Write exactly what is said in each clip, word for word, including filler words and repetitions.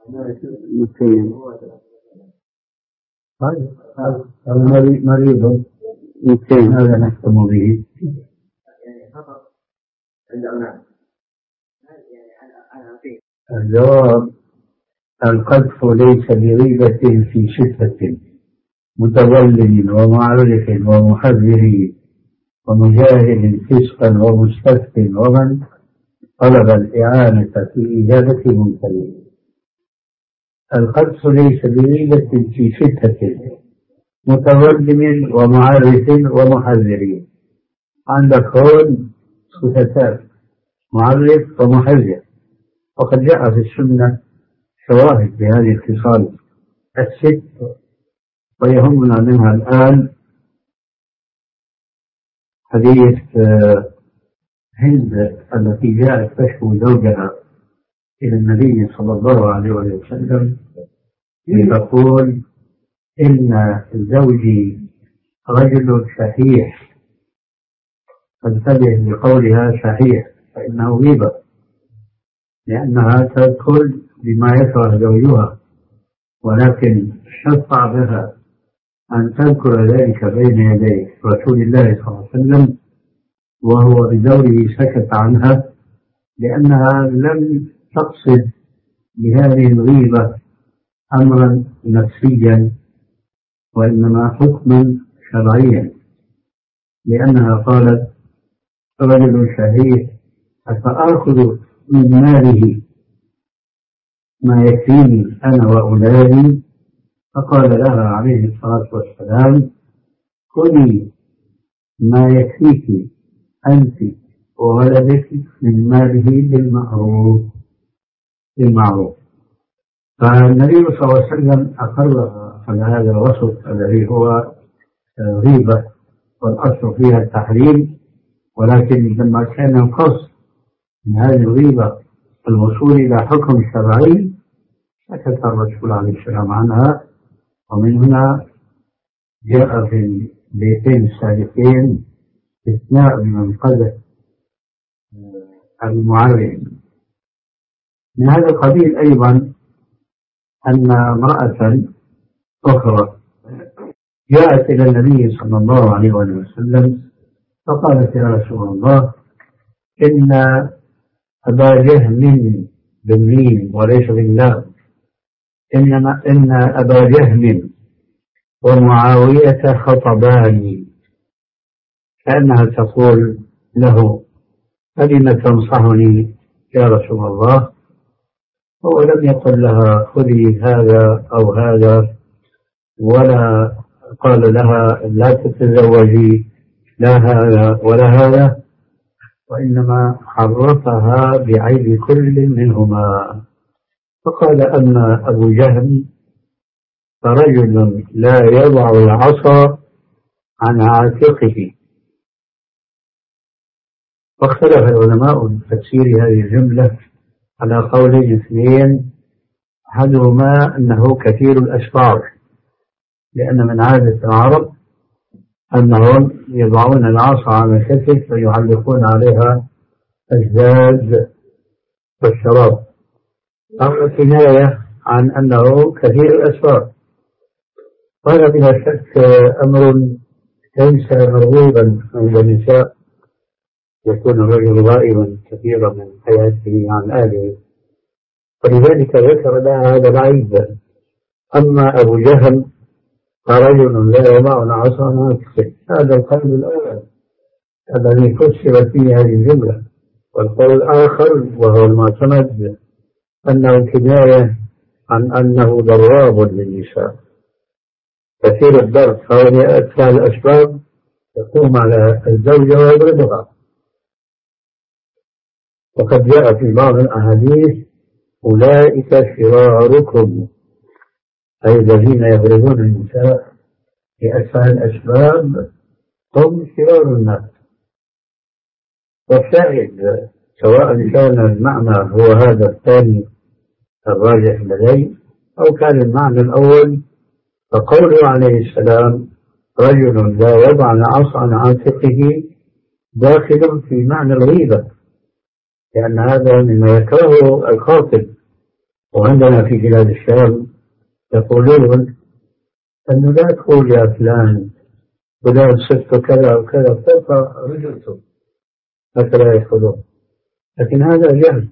مسكين. هذا مريض مسكين هذا نحكم به. الجواب: القذف ليس بغيبة في شفة متظلم ومعرف ومحذر ومجاهد فسقا ومستفتٍ ومن طلب الإعانة في إجابة منكر. القذف ليس بغيبة في شفة متظلم ومعرف ومحذر. عندك هون صفتان: معرف ومحذر. وقد جاء في السنة شواهد بهذه الخصال الست، ويهمنا منها الآن حديث هند التي جاءت تشكو زوجها إلى النبي صلى الله عليه وسلم لتقول: إن زوجي رجل شحيح. فانتبه لقولها شحيح، فإنه غيبة، لأنها تدخل بما يكره زوجها، ولكن شفع بها أن تذكر ذلك بين يدي رسول الله صلى الله عليه وسلم، وهو بدوره سكت عنها، لأنها لم تقصد بهذه الغيبة أمرا نفسيا، وإنما حكما شرعيا، لأنها قالت: رجل شهيد أفآخذ من ماله ما يكفيني أنا وأولادي؟ فقال لها عليه الصلاة والسلام: خذي ما يكفيك أنت وولدك من ماله بالمعروف بالمعروف. فالنبي صلى الله عليه وسلم أقر على هذا الوصف الذي هو غيبة، والأصل فيها التحريم، ولكن لما كان القصد من هذه الغيبة الوصول إلى حكم شرعي سكت الرسول عليه السلام عنها. ومن هنا جاء في البيتين السابقين استثناء من قذف المعرف. من هذا القبيل أيضا أن امرأة أخرى جاءت إلى النبي صلى الله عليه وسلم فقالت: يا رسول الله، إن أبا جهم بالميم وليس باللام، إنما إن أبا جهم ومعاوية خطباني. كأنها تقول له: فلم تنصحني يا رسول الله؟ هو لم يقل لها: خذي هذا أو هذا، ولا قال لها: لا تتزوجي لا هذا ولا هذا، وإنما عرفها بعيب كل منهما. فقال: أما أبو جهم فرجل لا يضع العصا عن عاتقه. واختلف العلماء في تفسير هذه الجملة على قولين اثنين: أحدهما أنه كثير الأسفار، لأن من عادة العرب أنهم يضعون العصا على الكتف ويعلقون عليها الزاد والشراب، أو كناية عن أنه كثير الأسفار. وهذا بلا شك أمر ليس مرغوبا عند النساء، يكون الرجل غائبا كثيرا من حياته عن أهله، ولذلك ذكر لها هذا العيب. أما أبو جهل فرجل لا يضع العصا عن عاتقه، هذا القول الأول الذي فسر فيه هذه الجملة. والقول الآخر وهو المعتمد أنه كناية عن أنه ضراب للنساء كثير الضرب، فهو يأتي الأسباب يقوم على الزوجة ويضربها. وقد جاء في بعض الأحاديث: أولئك شراركم، أي الذين يضربون النساء بأسفل الأسباب هم شرار الناس. والشاهد سواء كان المعنى هو هذا الثاني الراجح لدي أو كان المعنى الأول، فقوله عليه السلام: رجل لا يضع العصا عن عاتقه داخل في معنى الغيبة، لأن هذا مما يكرهه الخاطب، وعندنا في بلاد الشام يقولون أنه لا تقول يا فلان فلان صرت كذا وكذا فوق رجلته، هكذا يقولون، لكن هذا جهل.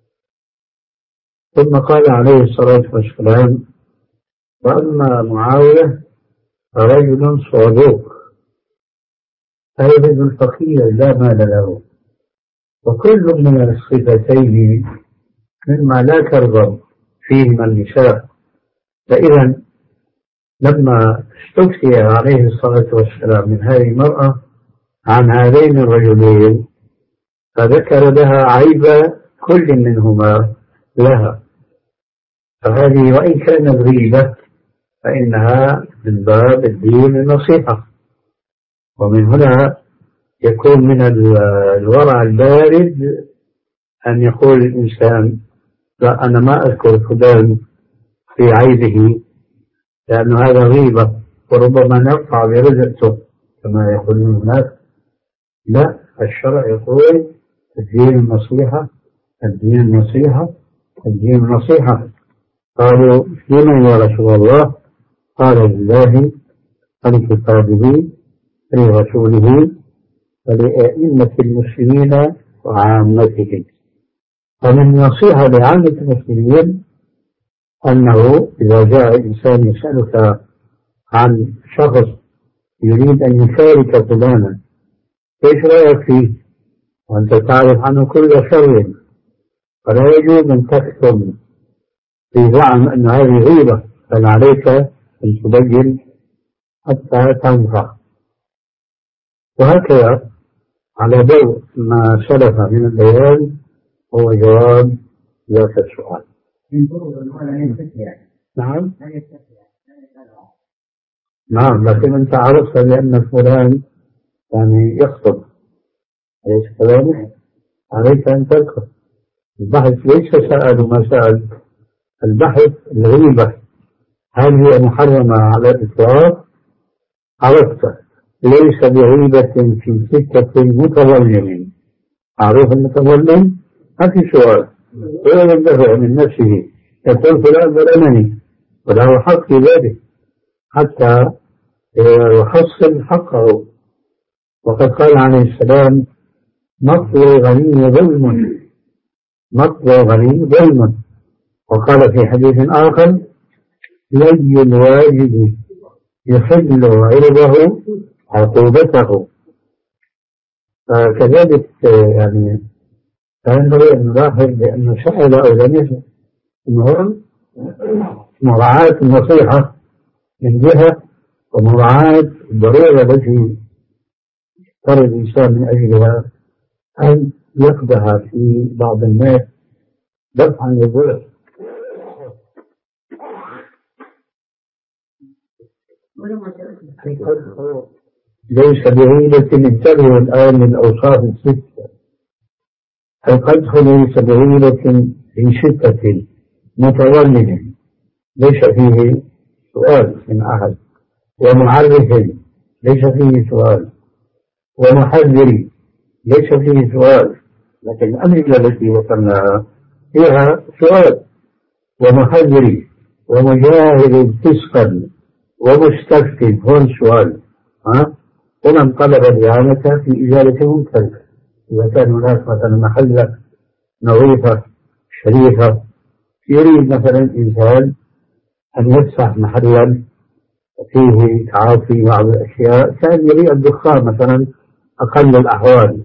ثم قال عليه الصلاة والسلام: وأما معاوية فرجل صدوق، أي رجل فقير لا مال له، وكل من الصفتين مما لا ترغب فيهما النساء. فإذا لما استفتي عليه الصلاة والسلام من هذه المرأة عن هذين الرجلين فذكر لها عيب كل منهما لها، فهذه وإن كانت غيبة فإنها من باب الدين النصيحة. ومن هنا يكون من الورع البارد أن يقول الإنسان: لا، أنا ما أذكر فلان في عيبه لأن هذا غيبة وربما نرفع برزقته كما يقولون الناس. لا، الشرع يقول الدين النصيحة، الدين النصيحة، الدين النصيحة. قالوا: لمن يا رسول الله؟ قال: لله ولكتابه ولرسوله ولأئمة المسلمين وعامتهم. فمن نصيحة لعامة المسلمين أنه إذا جاء إنسان يسألك عن شخص يريد أن يشارك فلانا، إيش رأيك فيه؟ وأنت تعرف عنه كل شر، فلا يجوز أن تكتم في زعم أن هذه غيبة، بل عليك أن تبين حتى تنفع. وهكذا على ضوء ما سلف من البيان هو جواب ذات السؤال. نعم نعم، لكن أنت عرفت بأن فلان يعني يخطب، أليس كذلك؟ عليك أن تذكر. البحث ليس سأل ما سأل، البحث الغيبة هل هي محرمة على الإطلاق؟ عرفت ليس بغيبة في سكة متظلم. معروف المتظلم ما في سؤال، ولا يندفع من نفسه يقول فلان ظلمني وله حق في ذلك حتى يحصل حقه. وقد قال عليه السلام: مطوى الغني ظلم، مطوى الغني ظلم. وقال في حديث آخر: لي الواجب يحل عرضه عقوبته. فكذلك يعني فينبغي أن نلاحظ بأن سأل أو لم يسأل أنه مراعاة النصيحة من جهة، ومراعاة الضرورة التي يضطر الإنسان من أجلها أن يقدح في بعض الناس دفعا للضرر. ليس بغيبة انتبهوا الآن من أوصاف الستة. القدح ليس بغيبة في ستة متولد ليس فيه سؤال من أحد، ومعرف ليس فيه سؤال، ومحذر ليس فيه سؤال، لكن الأمثلة التي وصلناها فيها سؤال. ومحذر ومجاهد فسقا ومستفتي هو السؤال. ها؟ ومن طلب الإعانة في إزالة منكر، إذا كان هناك مثلا محلة نظيفة شريفة يريد مثلا إنسان أن يفتح محلا فيه تعاطي بعض الأشياء، كان يريد الدخان مثلا أقل الأحوال،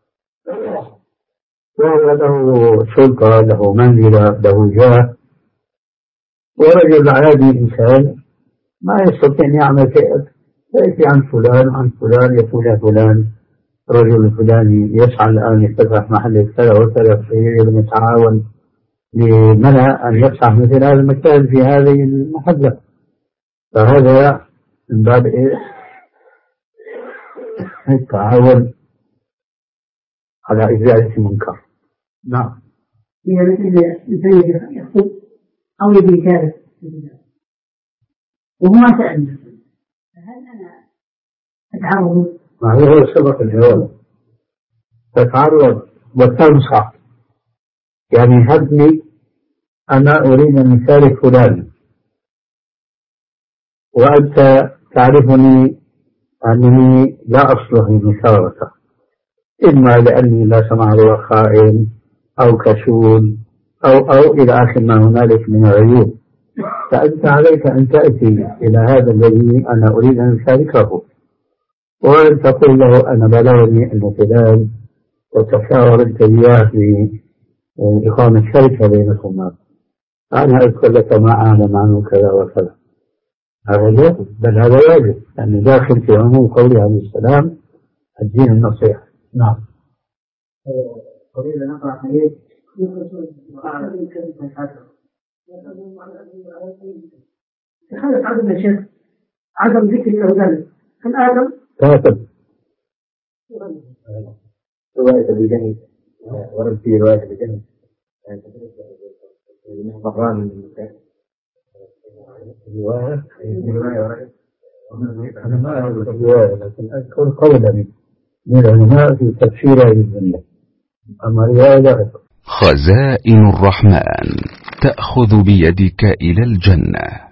وهو له سلطة، له منزلة، له جاه، ورجل عادي إنسان ما يستطيع أن يعمل شيء، يأتي عن فلان عن فلان يقول يا فلان رجل الفلاني يسعى الآن يفتح محل كذا وكذا، فيريد أن يتعاون لمنع أن يفتح مثل هذا المكان في هذه المحلة. فهذا من باب إيه؟ التعاون على إزالة المنكر. نعم. هي مثل يخطب أو يبي كارث وهو ما سألنا، فهل أنا أتعرض؟ ما هو سبق الجواب، تتعرض وتنصح، يعني هبني أنا أريد أن أشارك فلان، وأنت تعرفني أنني لا أصلح للمشاركة، إما لأني لا سمح الله خائن أو كسول أو أو إلى آخر ما هنالك من العيوب، فأنت عليك أن تأتي إلى هذا الذي أنا أريد أن أشاركه وأن تقول له أنا بلغني أن فلان، وتشاور أنت وياه لإقامة شركة بينكما، أنا أذكر لك ما أعلم عنه كذا وكذا. هذا لا، بل هذا واجب، يعني داخل في عموم قوله عليه السلام الدين النصيحة. نعم. أريد أن أقرأ حديث تخلف عدم الشيخ عدم ذكر له ذلك هل آدم؟ كاتب رواية بجنب ورد في رواية بجنب مهبران رواية رواية أنا ما أعرف الرواية، لكن أذكر قولا من العلماء في تفسير الجنة، أما رواية لا أذكر. خزائن الرحمن تأخذ بيدك إلى الجنة.